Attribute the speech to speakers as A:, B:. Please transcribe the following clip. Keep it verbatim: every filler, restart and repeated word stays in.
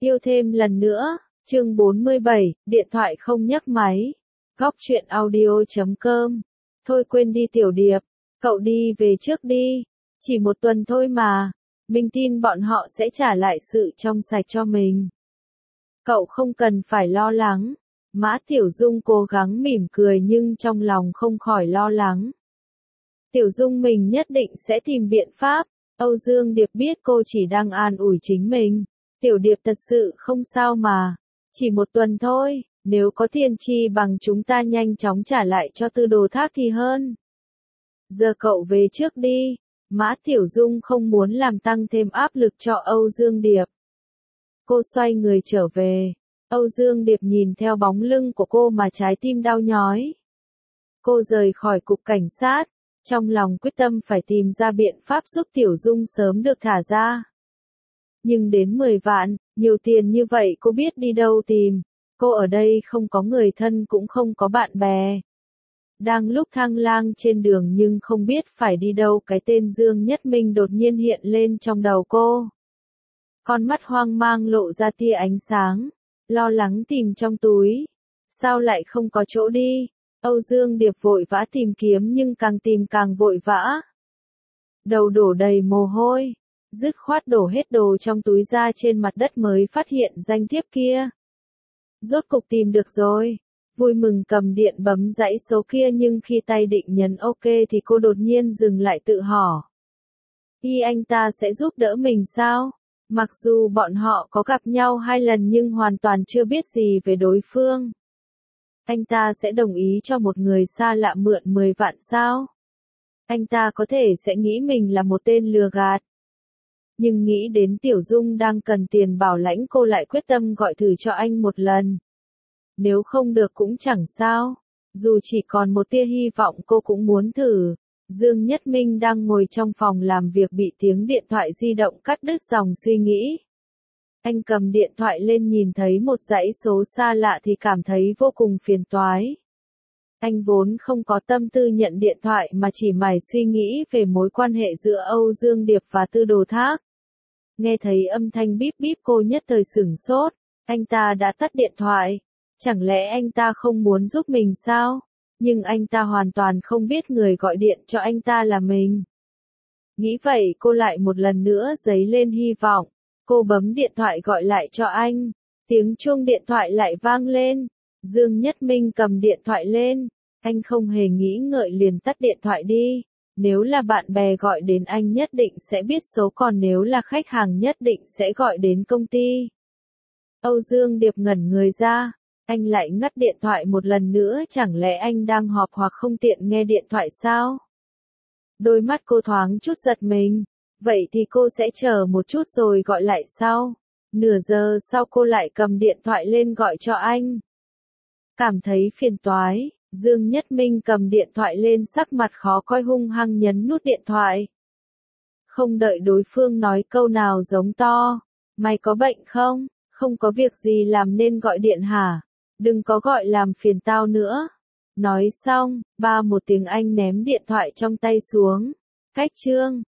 A: Yêu thêm lần nữa, chương bốn mươi bảy, điện thoại không nhấc máy. Góc truyện audio chấm com. Thôi quên đi Tiểu Điệp, cậu đi về trước đi. Chỉ một tuần thôi mà, mình tin bọn họ sẽ trả lại sự trong sạch cho mình. Cậu không cần phải lo lắng. Mã Tiểu Dung cố gắng mỉm cười nhưng trong lòng không khỏi lo lắng. Tiểu Dung mình nhất định sẽ tìm biện pháp. Âu Dương Điệp biết cô chỉ đang an ủi chính mình. Tiểu Điệp thật sự không sao mà. Chỉ một tuần thôi, nếu có thiên chi bằng chúng ta nhanh chóng trả lại cho Tư Đồ Thác thì hơn. Giờ cậu về trước đi. Mã Tiểu Dung không muốn làm tăng thêm áp lực cho Âu Dương Điệp. Cô xoay người trở về. Âu Dương Điệp nhìn theo bóng lưng của cô mà trái tim đau nhói. Cô rời khỏi cục cảnh sát, trong lòng quyết tâm phải tìm ra biện pháp giúp Tiểu Dung sớm được thả ra. Nhưng đến mười vạn, nhiều tiền như vậy cô biết đi đâu tìm. Cô ở đây không có người thân cũng không có bạn bè. Đang lúc thang lang trên đường nhưng không biết phải đi đâu, cái tên Dương Nhất Minh đột nhiên hiện lên trong đầu cô. Con mắt hoang mang lộ ra tia ánh sáng, lo lắng tìm trong túi. Sao lại không có chỗ đi? Âu Dương Điệp vội vã tìm kiếm nhưng càng tìm càng vội vã. Đầu đổ đầy mồ hôi, dứt khoát đổ hết đồ trong túi ra trên mặt đất mới phát hiện danh thiếp kia. Rốt cục tìm được rồi. Vui mừng cầm điện bấm dãy số kia nhưng khi tay định nhấn OK thì cô đột nhiên dừng lại tự hỏi. Y anh ta sẽ giúp đỡ mình sao? Mặc dù bọn họ có gặp nhau hai lần nhưng hoàn toàn chưa biết gì về đối phương. Anh ta sẽ đồng ý cho một người xa lạ mượn mười vạn sao? Anh ta có thể sẽ nghĩ mình là một tên lừa gạt. Nhưng nghĩ đến Tiểu Dung đang cần tiền bảo lãnh, cô lại quyết tâm gọi thử cho anh một lần. Nếu không được cũng chẳng sao. Dù chỉ còn một tia hy vọng cô cũng muốn thử. Dương Nhất Minh đang ngồi trong phòng làm việc bị tiếng điện thoại di động cắt đứt dòng suy nghĩ. Anh cầm điện thoại lên nhìn thấy một dãy số xa lạ thì cảm thấy vô cùng phiền toái. Anh vốn không có tâm tư nhận điện thoại mà chỉ mải suy nghĩ về mối quan hệ giữa Âu Dương Điệp và Tư Đồ Thác. Nghe thấy âm thanh bíp bíp cô nhất thời sửng sốt. Anh ta đã tắt điện thoại. Chẳng lẽ anh ta không muốn giúp mình sao? Nhưng anh ta hoàn toàn không biết người gọi điện cho anh ta là mình. Nghĩ vậy cô lại một lần nữa dấy lên hy vọng. Cô bấm điện thoại gọi lại cho anh. Tiếng chuông điện thoại lại vang lên. Dương Nhất Minh cầm điện thoại lên. Anh không hề nghĩ ngợi liền tắt điện thoại đi. Nếu là bạn bè gọi đến anh nhất định sẽ biết số, còn nếu là khách hàng nhất định sẽ gọi đến công ty. Âu Dương Điệp ngẩn người ra. Anh lại ngắt điện thoại một lần nữa, chẳng lẽ anh đang họp hoặc không tiện nghe điện thoại sao? Đôi mắt cô thoáng chút giật mình. Vậy thì cô sẽ chờ một chút rồi gọi lại sau. Nửa giờ sau cô lại cầm điện thoại lên gọi cho anh. Cảm thấy phiền toái, Dương Nhất Minh cầm điện thoại lên sắc mặt khó coi hung hăng nhấn nút điện thoại. Không đợi đối phương nói câu nào giống to. Mày có bệnh không? Không có việc gì làm nên gọi điện hả? Đừng có gọi làm phiền tao nữa. Nói xong, ba một tiếng anh ném điện thoại trong tay xuống. Cách chương.